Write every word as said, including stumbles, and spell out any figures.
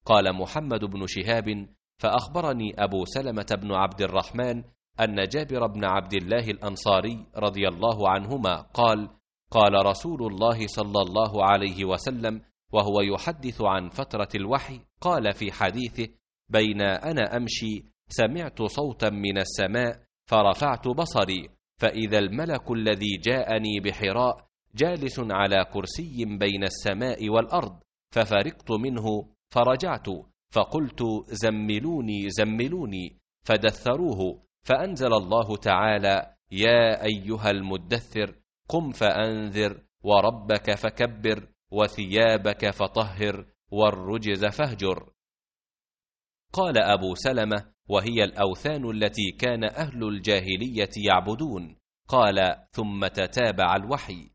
قال محمد بن شهاب: فأخبرني أبو سلمة بن عبد الرحمن أن جابر بن عبد الله الأنصاري رضي الله عنهما قال: قال رسول الله صلى الله عليه وسلم وهو يحدث عن فترة الوحي، قال في حديثه: بين أنا أمشي سمعت صوتا من السماء فرفعت بصري فإذا الملك الذي جاءني بحراء جالس على كرسي بين السماء والأرض، ففرقت منه فرجعت فقلت: زملوني زملوني، فدثروه، فأنزل الله تعالى: يا أيها المدثر قم فأنذر وربك فكبر وثيابك فطهر والرجز فاهجر. قال أبو سلمة: وهي الأوثان التي كان أهل الجاهلية يعبدون. قال: ثم تتابع الوحي.